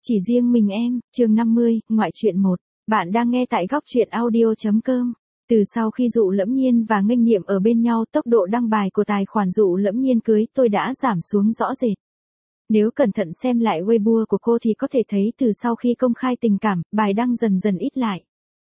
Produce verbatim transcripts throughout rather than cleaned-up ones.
Chỉ riêng mình em, chương năm mươi, ngoại truyện một. Bạn đang nghe tại góc truyện audio.com. Từ sau khi Dụ Lẫm Nhiên và Nghênh Niệm ở bên nhau, tốc độ đăng bài của tài khoản Dụ Lẫm Nhiên cưới tôi đã giảm xuống rõ rệt. Nếu cẩn thận xem lại Weibo của cô thì có thể thấy từ sau khi công khai tình cảm, bài đăng dần dần ít lại.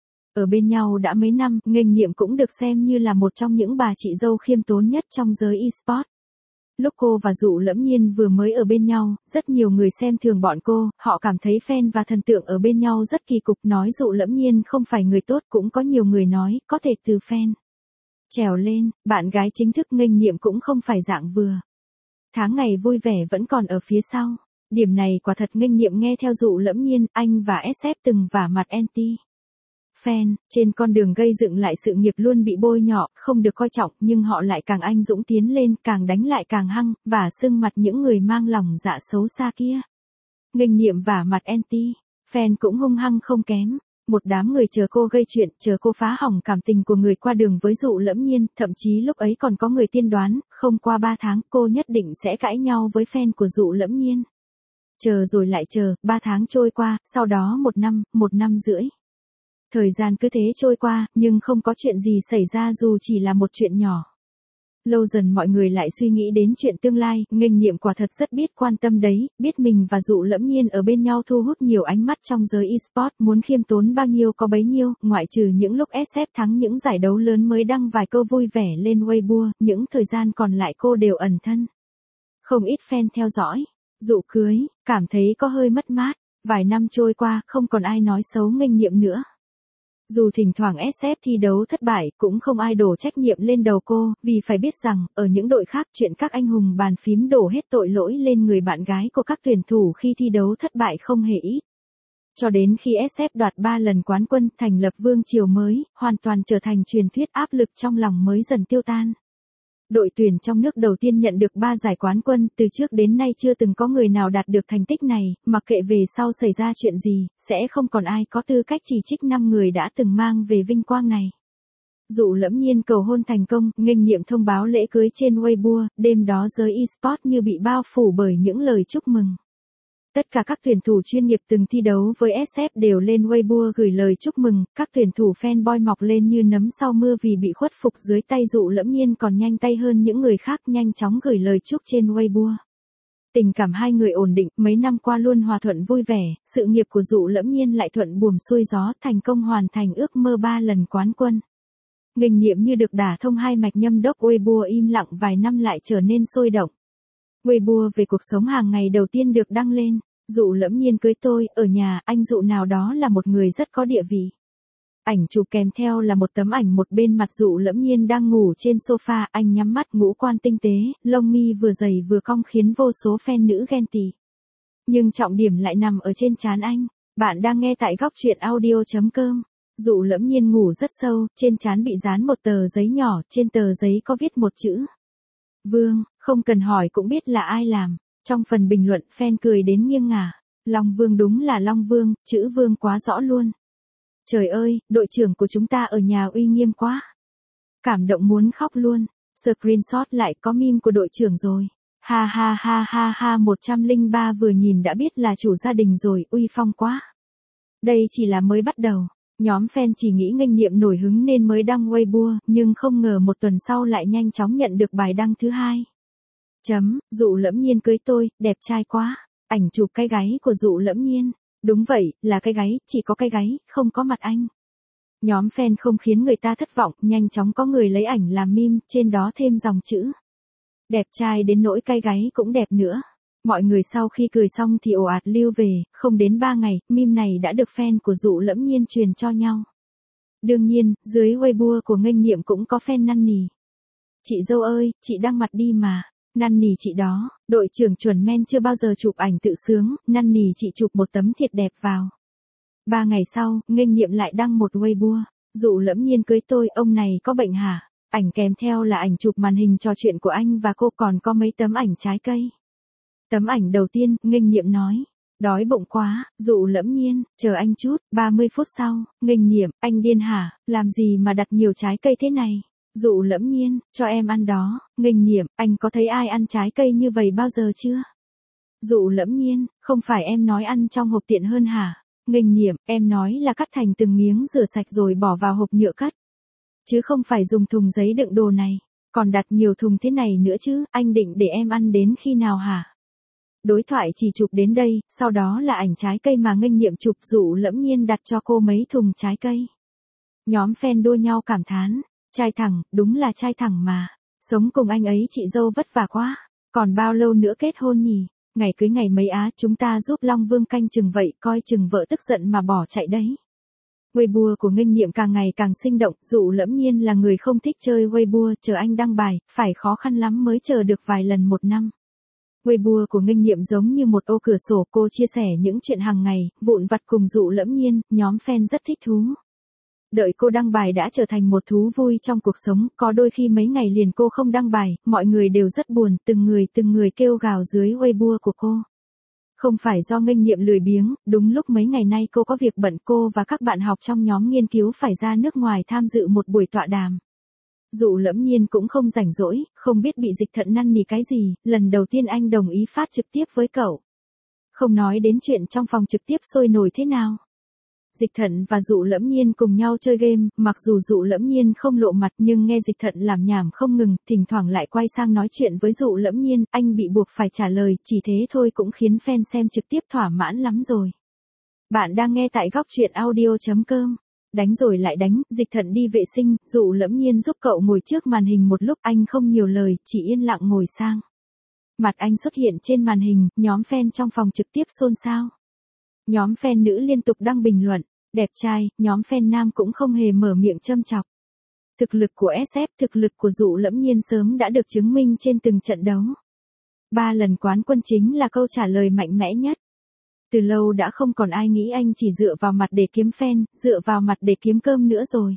Ở bên nhau đã mấy năm, Nghênh Niệm cũng được xem như là một trong những bà chị dâu khiêm tốn nhất trong giới e-sport. Lúc cô và Dụ Lẫm Nhiên vừa mới ở bên nhau, rất nhiều người xem thường bọn cô, họ cảm thấy fan và thần tượng ở bên nhau rất kỳ cục, nói Dụ Lẫm Nhiên không phải người tốt, cũng có nhiều người nói, có thể từ fan trèo lên, bạn gái chính thức Nghênh Niệm cũng không phải dạng vừa. Tháng ngày vui vẻ vẫn còn ở phía sau, điểm này quả thật Nghênh Niệm nghe theo Dụ Lẫm Nhiên, anh và ét ép từng vả mặt anti fan, trên con đường gây dựng lại sự nghiệp luôn bị bôi nhọ, không được coi trọng, nhưng họ lại càng anh dũng tiến lên, càng đánh lại càng hăng, và sưng mặt những người mang lòng dạ xấu xa kia. Nghênh Niệm vả mặt anti fan cũng hung hăng không kém. Một đám người chờ cô gây chuyện, chờ cô phá hỏng cảm tình của người qua đường với Dụ Lẫm Nhiên, thậm chí lúc ấy còn có người tiên đoán, không qua ba tháng, cô nhất định sẽ cãi nhau với fan của Dụ Lẫm Nhiên. Chờ rồi lại chờ, ba tháng trôi qua, sau đó một năm, một năm rưỡi. Thời gian cứ thế trôi qua, nhưng không có chuyện gì xảy ra dù chỉ là một chuyện nhỏ. Lâu dần mọi người lại suy nghĩ đến chuyện tương lai, Nghênh Niệm quả thật rất biết quan tâm đấy, biết mình và Dụ Lẫm Nhiên ở bên nhau thu hút nhiều ánh mắt trong giới e-sport, muốn khiêm tốn bao nhiêu có bấy nhiêu, ngoại trừ những lúc ét ép thắng những giải đấu lớn mới đăng vài câu vui vẻ lên Weibo, những thời gian còn lại cô đều ẩn thân. Không ít fan theo dõi, Dụ cưới, cảm thấy có hơi mất mát, vài năm trôi qua, không còn ai nói xấu Nghênh Niệm nữa. Dù thỉnh thoảng ét ép thi đấu thất bại, cũng không ai đổ trách nhiệm lên đầu cô, vì phải biết rằng, ở những đội khác chuyện các anh hùng bàn phím đổ hết tội lỗi lên người bạn gái của các tuyển thủ khi thi đấu thất bại không hề ít. Cho đến khi ét ép đoạt ba lần quán quân, thành lập vương triều mới, hoàn toàn trở thành truyền thuyết, áp lực trong lòng mới dần tiêu tan. Đội tuyển trong nước đầu tiên nhận được ba giải quán quân, từ trước đến nay chưa từng có người nào đạt được thành tích này, mặc kệ về sau xảy ra chuyện gì, sẽ không còn ai có tư cách chỉ trích năm người đã từng mang về vinh quang này. Dụ Lẫm Nhiên cầu hôn thành công, Nghênh Niệm thông báo lễ cưới trên Weibo, đêm đó giới e-sport như bị bao phủ bởi những lời chúc mừng. Tất cả các tuyển thủ chuyên nghiệp từng thi đấu với ét ép đều lên Weibo gửi lời chúc mừng, các tuyển thủ fanboy mọc lên như nấm sau mưa vì bị khuất phục dưới tay Dụ Lẫm Nhiên còn nhanh tay hơn những người khác, nhanh chóng gửi lời chúc trên Weibo. Tình cảm hai người ổn định, mấy năm qua luôn hòa thuận vui vẻ, sự nghiệp của Dụ Lẫm Nhiên lại thuận buồm xuôi gió, thành công hoàn thành ước mơ ba lần quán quân. Nghênh Niệm như được đả thông hai mạch, nhâm đốc Weibo im lặng vài năm lại trở nên sôi động. Weibo về cuộc sống hàng ngày đầu tiên được đăng lên, Dụ Lẫm Nhiên cưới tôi, ở nhà, anh Dụ nào đó là một người rất có địa vị. Ảnh chụp kèm theo là một tấm ảnh một bên mặt Dụ Lẫm Nhiên đang ngủ trên sofa, anh nhắm mắt, ngũ quan tinh tế, lông mi vừa dày vừa cong khiến vô số fan nữ ghen tị. Nhưng trọng điểm lại nằm ở trên trán anh. Bạn đang nghe tại góc truyện audio.com. Dụ Lẫm Nhiên ngủ rất sâu, trên trán bị dán một tờ giấy nhỏ, trên tờ giấy có viết một chữ Vương, không cần hỏi cũng biết là ai làm. Trong phần bình luận, fan cười đến nghiêng ngả. Long Vương, đúng là Long Vương, chữ Vương quá rõ luôn. Trời ơi, đội trưởng của chúng ta ở nhà uy nghiêm quá. Cảm động muốn khóc luôn. Screenshot lại có meme của đội trưởng rồi. Ha ha ha ha ha, một trăm lẻ ba vừa nhìn đã biết là chủ gia đình rồi, uy phong quá. Đây chỉ là mới bắt đầu. Nhóm fan chỉ nghĩ Nghênh Niệm nổi hứng nên mới đăng Weibo, nhưng không ngờ một tuần sau lại nhanh chóng nhận được bài đăng thứ hai. Chấm, Dụ Lẫm Nhiên cưới tôi, đẹp trai quá. Ảnh chụp cái gáy của Dụ Lẫm Nhiên. Đúng vậy, là cái gáy, chỉ có cái gáy, không có mặt anh. Nhóm fan không khiến người ta thất vọng, nhanh chóng có người lấy ảnh làm meme, trên đó thêm dòng chữ. Đẹp trai đến nỗi cái gáy cũng đẹp nữa. Mọi người sau khi cười xong thì ồ ạt lưu về, không đến ba ngày, meme này đã được fan của Dụ Lẫm Nhiên truyền cho nhau. Đương nhiên, dưới Weibo của Nghênh Niệm cũng có fan năn nỉ. Chị dâu ơi, chị đăng mặt đi mà. Năn nỉ chị đó, đội trưởng chuẩn men chưa bao giờ chụp ảnh tự sướng, năn nỉ chị chụp một tấm thiệt đẹp vào. Ba ngày sau, Nghênh Niệm lại đăng một Weibo. Dụ Lẫm Nhiên cưới tôi, ông này có bệnh hả? Ảnh kèm theo là ảnh chụp màn hình trò chuyện của anh và cô, còn có mấy tấm ảnh trái cây. Tấm ảnh đầu tiên, Nghênh Niệm nói. Đói bụng quá, Dụ Lẫm Nhiên, chờ anh chút, ba mươi phút sau, Nghênh Niệm, anh điên hả, làm gì mà đặt nhiều trái cây thế này? Dụ Lẫm Nhiên, cho em ăn đó. Nghênh Niệm, anh có thấy ai ăn trái cây như vậy bao giờ chưa? Dụ Lẫm Nhiên, không phải em nói ăn trong hộp tiện hơn hả? Nghênh Niệm, em nói là cắt thành từng miếng rửa sạch rồi bỏ vào hộp nhựa cất. Chứ không phải dùng thùng giấy đựng đồ này. Còn đặt nhiều thùng thế này nữa chứ, anh định để em ăn đến khi nào hả? Đối thoại chỉ chụp đến đây, sau đó là ảnh trái cây mà Nghênh Niệm chụp. Dụ Lẫm Nhiên đặt cho cô mấy thùng trái cây. Nhóm fan đua nhau cảm thán, trai thẳng, đúng là trai thẳng mà. Sống cùng anh ấy chị dâu vất vả quá. Còn bao lâu nữa kết hôn nhỉ? Ngày cưới ngày mấy á, chúng ta giúp Long Vương canh chừng vậy, coi chừng vợ tức giận mà bỏ chạy đấy. Weibo của Nghênh Niệm càng ngày càng sinh động. Dụ Lẫm Nhiên là người không thích chơi Weibo, chờ anh đăng bài, phải khó khăn lắm mới chờ được vài lần một năm. Weibo của Nghênh Niệm giống như một ô cửa sổ, cô chia sẻ những chuyện hàng ngày, vụn vặt cùng Dụ Lẫm Nhiên, nhóm fan rất thích thú. Đợi cô đăng bài đã trở thành một thú vui trong cuộc sống, có đôi khi mấy ngày liền cô không đăng bài, mọi người đều rất buồn, từng người từng người kêu gào dưới Weibo của cô. Không phải do Nghênh Niệm lười biếng, đúng lúc mấy ngày nay cô có việc bận, cô và các bạn học trong nhóm nghiên cứu phải ra nước ngoài tham dự một buổi tọa đàm. Dụ Lẫm Nhiên cũng không rảnh rỗi, không biết bị Dịch Thận năn nỉ cái gì, lần đầu tiên anh đồng ý phát trực tiếp với cậu. Không nói đến chuyện trong phòng trực tiếp sôi nổi thế nào. Dịch Thận và Dụ Lẫm Nhiên cùng nhau chơi game, mặc dù Dụ Lẫm Nhiên không lộ mặt nhưng nghe Dịch Thận làm nhảm không ngừng, thỉnh thoảng lại quay sang nói chuyện với Dụ Lẫm Nhiên, anh bị buộc phải trả lời, chỉ thế thôi cũng khiến fan xem trực tiếp thỏa mãn lắm rồi. Bạn đang nghe tại góc truyện audio chấm com. Đánh rồi lại đánh, Dịch Thận đi vệ sinh, Dụ Lẫm Nhiên giúp cậu ngồi trước màn hình một lúc, anh không nhiều lời, chỉ yên lặng ngồi sang. Mặt anh xuất hiện trên màn hình, nhóm fan trong phòng trực tiếp xôn xao. Nhóm fan nữ liên tục đăng bình luận, đẹp trai, nhóm fan nam cũng không hề mở miệng châm chọc. Thực lực của ét ép, thực lực của Dụ Lẫm Nhiên sớm đã được chứng minh trên từng trận đấu. Ba lần quán quân chính là câu trả lời mạnh mẽ nhất. Từ lâu đã không còn ai nghĩ anh chỉ dựa vào mặt để kiếm fan, dựa vào mặt để kiếm cơm nữa rồi.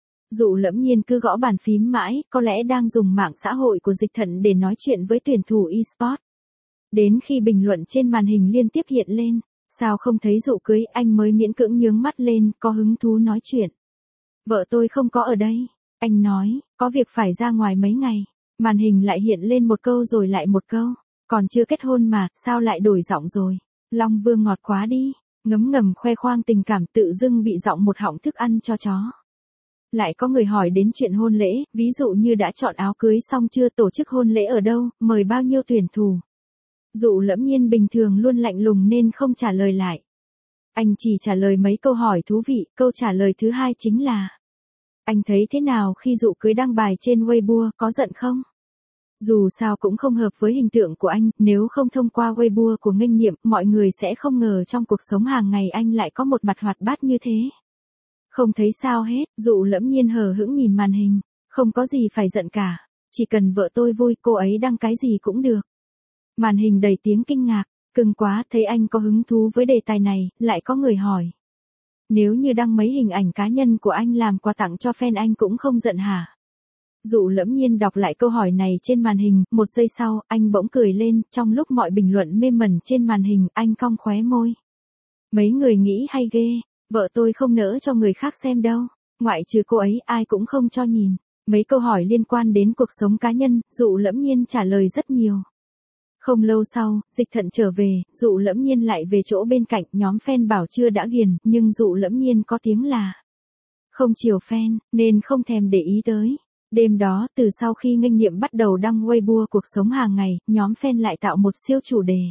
Dụ Lẫm Nhiên cứ gõ bàn phím mãi, có lẽ đang dùng mạng xã hội của Dịch Thận để nói chuyện với tuyển thủ eSports. Đến khi bình luận trên màn hình liên tiếp hiện lên, sao không thấy Dụ cưới, anh mới miễn cưỡng nhướng mắt lên, có hứng thú nói chuyện. Vợ tôi không có ở đây, anh nói, có việc phải ra ngoài mấy ngày. Màn hình lại hiện lên một câu rồi lại một câu, còn chưa kết hôn mà, sao lại đổi giọng rồi. Long Vương ngọt quá đi, ngấm ngầm khoe khoang tình cảm, tự dưng bị giọng một họng thức ăn cho chó. Lại có người hỏi đến chuyện hôn lễ, ví dụ như đã chọn áo cưới xong chưa, tổ chức hôn lễ ở đâu, mời bao nhiêu tuyển thủ. Dụ Lẫm Nhiên bình thường luôn lạnh lùng nên không trả lời lại. Anh chỉ trả lời mấy câu hỏi thú vị, câu trả lời thứ hai chính là: anh thấy thế nào khi Dụ cưới đăng bài trên Weibo, có giận không? Dù sao cũng không hợp với hình tượng của anh, nếu không thông qua Weibo của Nghênh Niệm, mọi người sẽ không ngờ trong cuộc sống hàng ngày anh lại có một mặt hoạt bát như thế. Không thấy sao hết, Dụ Lẫm Nhiên hờ hững nhìn màn hình, không có gì phải giận cả, chỉ cần vợ tôi vui, cô ấy đăng cái gì cũng được. Màn hình đầy tiếng kinh ngạc, cưng quá, thấy anh có hứng thú với đề tài này, lại có người hỏi. Nếu như đăng mấy hình ảnh cá nhân của anh làm quà tặng cho fan anh cũng không giận hả? Dụ Lẫm Nhiên đọc lại câu hỏi này trên màn hình, một giây sau, anh bỗng cười lên, trong lúc mọi bình luận mê mẩn trên màn hình, anh cong khóe môi. Mấy người nghĩ hay ghê, vợ tôi không nỡ cho người khác xem đâu, ngoại trừ cô ấy, ai cũng không cho nhìn. Mấy câu hỏi liên quan đến cuộc sống cá nhân, Dụ Lẫm Nhiên trả lời rất nhiều. Không lâu sau, Dịch Thận trở về, Dụ Lẫm Nhiên lại về chỗ bên cạnh, nhóm fan bảo chưa đã ghiền, nhưng Dụ Lẫm Nhiên có tiếng là không chiều fan, nên không thèm để ý tới. Đêm đó, từ sau khi Nghênh Niệm bắt đầu đăng Weibo cuộc sống hàng ngày, nhóm fan lại tạo một siêu chủ đề.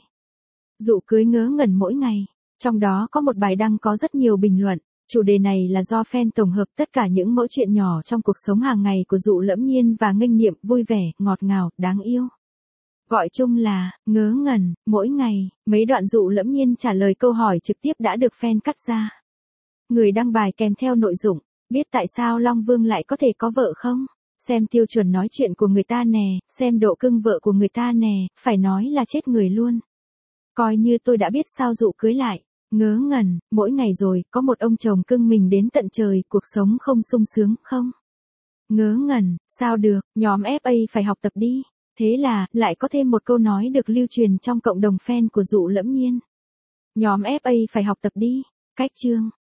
Dụ cưới ngớ ngẩn mỗi ngày, trong đó có một bài đăng có rất nhiều bình luận. Chủ đề này là do fan tổng hợp tất cả những mẫu chuyện nhỏ trong cuộc sống hàng ngày của Dụ Lẫm Nhiên và Nghênh Niệm, vui vẻ, ngọt ngào, đáng yêu. Gọi chung là, ngớ ngẩn, mỗi ngày, mấy đoạn Dụ Lẫm Nhiên trả lời câu hỏi trực tiếp đã được fan cắt ra. Người đăng bài kèm theo nội dung, biết tại sao Long Vương lại có thể có vợ không? Xem tiêu chuẩn nói chuyện của người ta nè, xem độ cưng vợ của người ta nè, phải nói là chết người luôn. Coi như tôi đã biết sao Dụ cưới lại. Ngớ ngẩn, mỗi ngày rồi, có một ông chồng cưng mình đến tận trời, cuộc sống không sung sướng, không? Ngớ ngẩn, sao được, nhóm ép a phải học tập đi. Thế là, lại có thêm một câu nói được lưu truyền trong cộng đồng fan của Dụ Lẫm Nhiên. Nhóm ép a phải học tập đi. Cách chương.